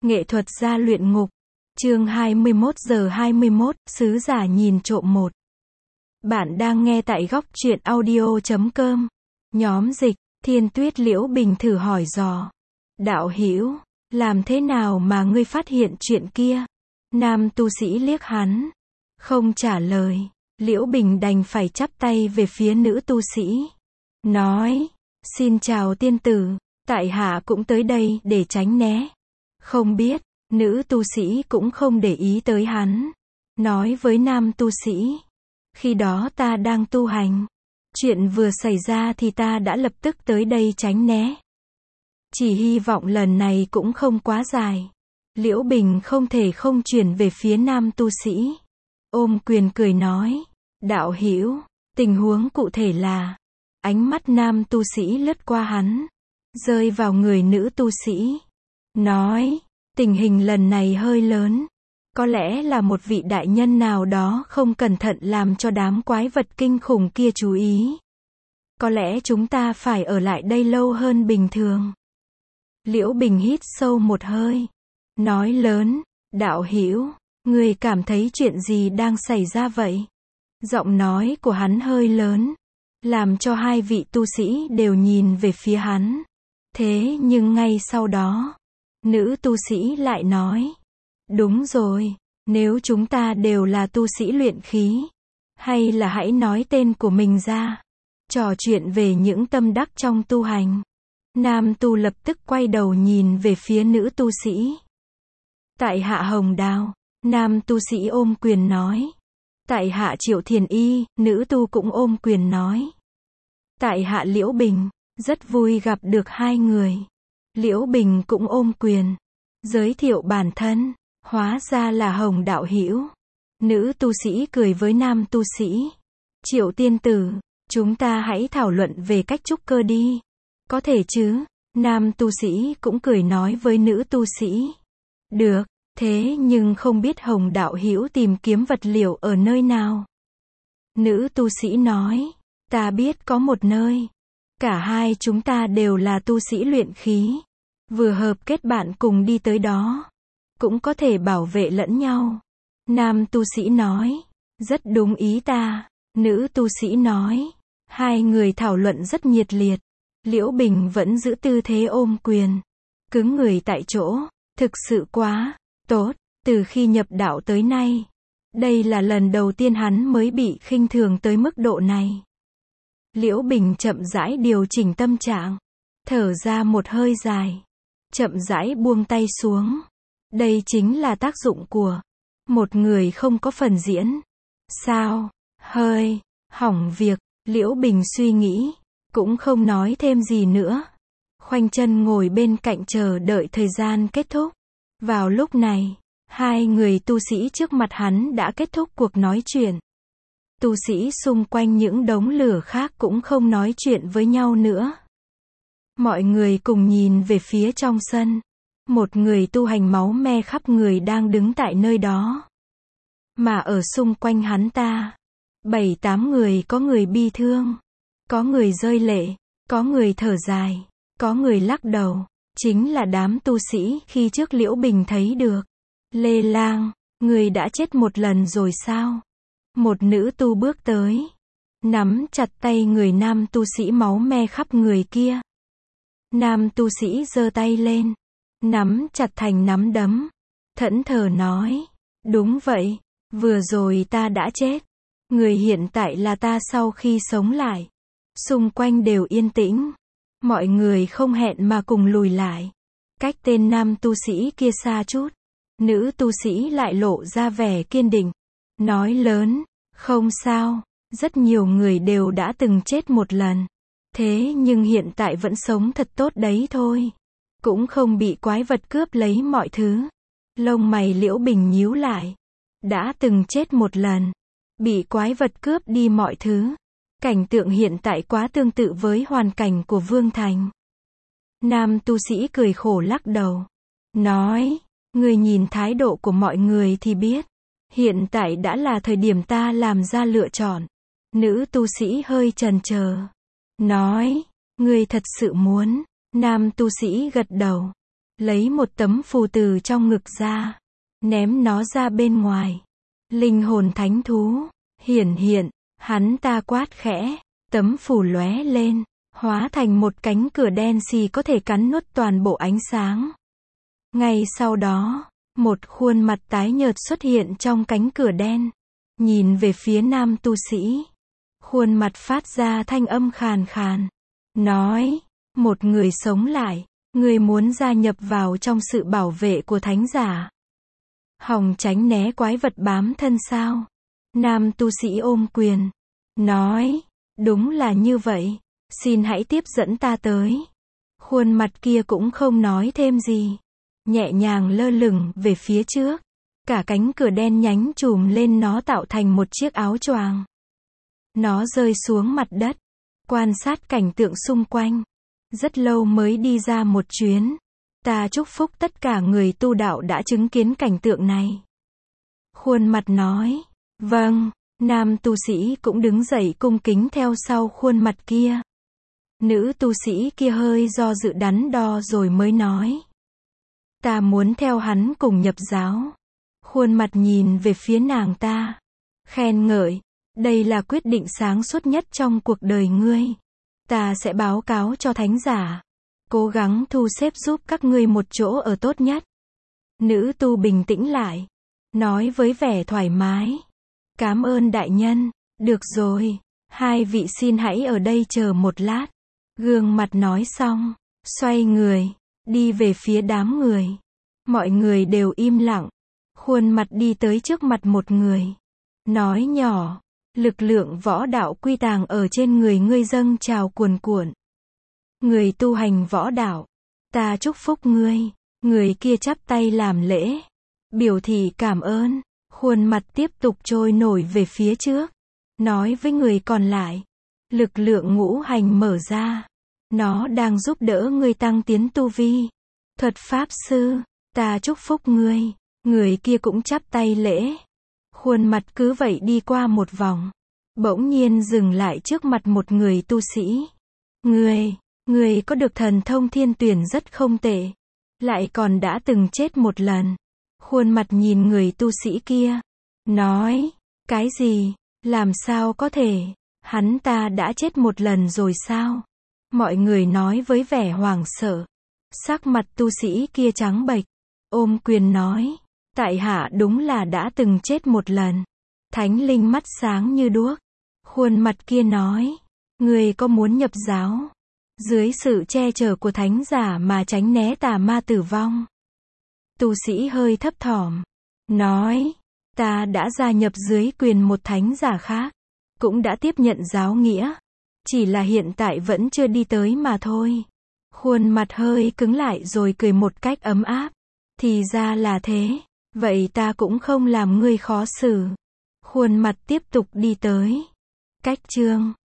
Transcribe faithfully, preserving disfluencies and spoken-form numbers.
Nghệ thuật gia luyện ngục. Chương hai mươi mốt giờ hai mươi mốt, sứ giả nhìn trộm một. Bạn đang nghe tại góc truyện audio chấm com. Nhóm dịch, Thiên Tuyết Liễu Bình thử hỏi dò. Đạo hữu, làm thế nào mà ngươi phát hiện chuyện kia? Nam tu sĩ liếc hắn, không trả lời. Liễu Bình đành phải chắp tay về phía nữ tu sĩ. Nói, xin chào tiên tử, tại hạ cũng tới đây để tránh né. Không biết, nữ tu sĩ cũng không để ý tới hắn. Nói với nam tu sĩ, khi đó ta đang tu hành. Chuyện vừa xảy ra thì ta đã lập tức tới đây tránh né. Chỉ hy vọng lần này cũng không quá dài. Liễu Bình không thể không chuyển về phía nam tu sĩ. Ôm quyền cười nói, đạo hữu, tình huống cụ thể là... Ánh mắt nam tu sĩ lướt qua hắn, rơi vào người nữ tu sĩ. Nói, tình hình lần này hơi lớn. Có lẽ là một vị đại nhân nào đó không cẩn thận làm cho đám quái vật kinh khủng kia chú ý. Có lẽ chúng ta phải ở lại đây lâu hơn bình thường. Liễu Bình hít sâu một hơi. Nói lớn, đạo hữu, người cảm thấy chuyện gì đang xảy ra vậy? Giọng nói của hắn hơi lớn, làm cho hai vị tu sĩ đều nhìn về phía hắn. Thế nhưng ngay sau đó, nữ tu sĩ lại nói, đúng rồi, nếu chúng ta đều là tu sĩ luyện khí, hay là hãy nói tên của mình ra, trò chuyện về những tâm đắc trong tu hành. Nam tu lập tức quay đầu nhìn về phía nữ tu sĩ. Tại hạ Hồng Đào, nam tu sĩ ôm quyền nói. Tại hạ Triệu Thiền Y, nữ tu cũng ôm quyền nói. Tại hạ Liễu Bình, rất vui gặp được hai người. Liễu Bình cũng ôm quyền, giới thiệu bản thân, hóa ra là Hồng đạo hữu. Nữ tu sĩ cười với nam tu sĩ. Triệu tiên tử, chúng ta hãy thảo luận về cách trúc cơ đi. Có thể chứ? Nam tu sĩ cũng cười nói với nữ tu sĩ. Được, thế nhưng không biết Hồng đạo hữu tìm kiếm vật liệu ở nơi nào? Nữ tu sĩ nói, ta biết có một nơi. Cả hai chúng ta đều là tu sĩ luyện khí. Vừa hợp kết bạn cùng đi tới đó. Cũng có thể bảo vệ lẫn nhau. Nam tu sĩ nói, rất đúng ý ta. Nữ tu sĩ nói, hai người thảo luận rất nhiệt liệt. Liễu Bình vẫn giữ tư thế ôm quyền, cứng người tại chỗ, thực sự quá tốt. Từ khi nhập đạo tới nay, đây là lần đầu tiên hắn mới bị khinh thường tới mức độ này. Liễu Bình chậm rãi điều chỉnh tâm trạng, thở ra một hơi dài, chậm rãi buông tay xuống. Đây chính là tác dụng của một người không có phần diễn. Sao? Hơi hỏng việc. Liễu Bình suy nghĩ, cũng không nói thêm gì nữa. Khoanh chân ngồi bên cạnh chờ đợi thời gian kết thúc. Vào lúc này, hai người tu sĩ trước mặt hắn đã kết thúc cuộc nói chuyện. Tu sĩ xung quanh những đống lửa khác cũng không nói chuyện với nhau nữa. Mọi người cùng nhìn về phía trong sân. Một người tu hành máu me khắp người đang đứng tại nơi đó. Mà ở xung quanh hắn ta, bảy tám người, có người bi thương, có người rơi lệ, có người thở dài, có người lắc đầu. Chính là đám tu sĩ khi trước Liễu Bình thấy được. Lê Lang, người đã chết một lần rồi sao? Một nữ tu bước tới, nắm chặt tay người nam tu sĩ máu me khắp người kia. Nam tu sĩ giơ tay lên, nắm chặt thành nắm đấm, thẫn thờ nói, đúng vậy, vừa rồi ta đã chết. Người hiện tại là ta sau khi sống lại. Xung quanh đều yên tĩnh. Mọi người không hẹn mà cùng lùi lại. Cách tên nam tu sĩ kia xa chút. Nữ tu sĩ lại lộ ra vẻ kiên định. Nói lớn, không sao, rất nhiều người đều đã từng chết một lần. Thế nhưng hiện tại vẫn sống thật tốt đấy thôi. Cũng không bị quái vật cướp lấy mọi thứ. Lông mày Liễu Bình nhíu lại. Đã từng chết một lần. Bị quái vật cướp đi mọi thứ. Cảnh tượng hiện tại quá tương tự với hoàn cảnh của Vương Thành. Nam tu sĩ cười khổ lắc đầu. Nói, người nhìn thái độ của mọi người thì biết. Hiện tại đã là thời điểm ta làm ra lựa chọn. Nữ tu sĩ hơi chần chờ. Nói, người thật sự muốn. Nam tu sĩ gật đầu. lấy một tấm phù từ trong ngực ra, ném nó ra bên ngoài. Linh hồn thánh thú, hiển hiện, hắn ta quát khẽ, tấm phù lóe lên, hóa thành một cánh cửa đen xì có thể cắn nuốt toàn bộ ánh sáng. Ngay sau đó, một khuôn mặt tái nhợt xuất hiện trong cánh cửa đen, nhìn về phía nam tu sĩ. Khuôn mặt phát ra thanh âm khàn khàn, nói, một người sống lại, người muốn gia nhập vào trong sự bảo vệ của thánh giả. Hòng tránh né quái vật bám thân sao? Nam tu sĩ ôm quyền, nói, đúng là như vậy, xin hãy tiếp dẫn ta tới. Khuôn mặt kia cũng không nói thêm gì, nhẹ nhàng lơ lửng về phía trước. Cả cánh cửa đen nhánh trùm lên nó tạo thành một chiếc áo choàng. Nó rơi xuống mặt đất, quan sát cảnh tượng xung quanh. Rất lâu mới đi ra một chuyến. Ta chúc phúc tất cả người tu đạo đã chứng kiến cảnh tượng này. Khuôn mặt nói, vâng. Nam tu sĩ cũng đứng dậy cung kính theo sau khuôn mặt kia. Nữ tu sĩ kia hơi do dự đắn đo rồi mới nói, ta muốn theo hắn cùng nhập giáo. Khuôn mặt nhìn về phía nàng ta, khen ngợi, đây là quyết định sáng suốt nhất trong cuộc đời ngươi. Ta sẽ báo cáo cho thánh giả, cố gắng thu xếp giúp các ngươi một chỗ ở tốt nhất. Nữ tu bình tĩnh lại, nói với vẻ thoải mái, cảm ơn đại nhân, được rồi, hai vị xin hãy ở đây chờ một lát. Gương mặt nói xong, xoay người, đi về phía đám người. Mọi người đều im lặng. Khuôn mặt đi tới trước mặt một người, nói nhỏ, lực lượng võ đạo quy tàng ở trên người ngươi dâng trào cuồn cuộn. Người tu hành võ đạo, ta chúc phúc ngươi. Người kia chắp tay làm lễ, biểu thị cảm ơn. Khuôn mặt tiếp tục trôi nổi về phía trước, nói với người còn lại, lực lượng ngũ hành mở ra, nó đang giúp đỡ ngươi tăng tiến tu vi. Thuật pháp sư, ta chúc phúc ngươi. Người kia cũng chắp tay lễ. Khuôn mặt cứ vậy đi qua một vòng, bỗng nhiên dừng lại trước mặt một người tu sĩ. Ngươi, ngươi có được thần thông thiên tuyển rất không tệ, lại còn đã từng chết một lần. Khuôn mặt nhìn người tu sĩ kia, nói, cái gì, làm sao có thể, hắn ta đã chết một lần rồi sao? Mọi người nói với vẻ hoảng sợ. Sắc mặt tu sĩ kia trắng bệch, ôm quyền nói, tại hạ đúng là đã từng chết một lần. Thánh linh mắt sáng như đuốc. Khuôn mặt kia nói, người có muốn nhập giáo, dưới sự che chở của thánh giả mà tránh né tà ma tử vong? Tu sĩ hơi thấp thỏm, nói, ta đã gia nhập dưới quyền một thánh giả khác, cũng đã tiếp nhận giáo nghĩa, chỉ là hiện tại vẫn chưa đi tới mà thôi. Khuôn mặt hơi cứng lại rồi cười một cách ấm áp, thì ra là thế, vậy ta cũng không làm ngươi khó xử. Khuôn mặt tiếp tục đi tới. Cách chương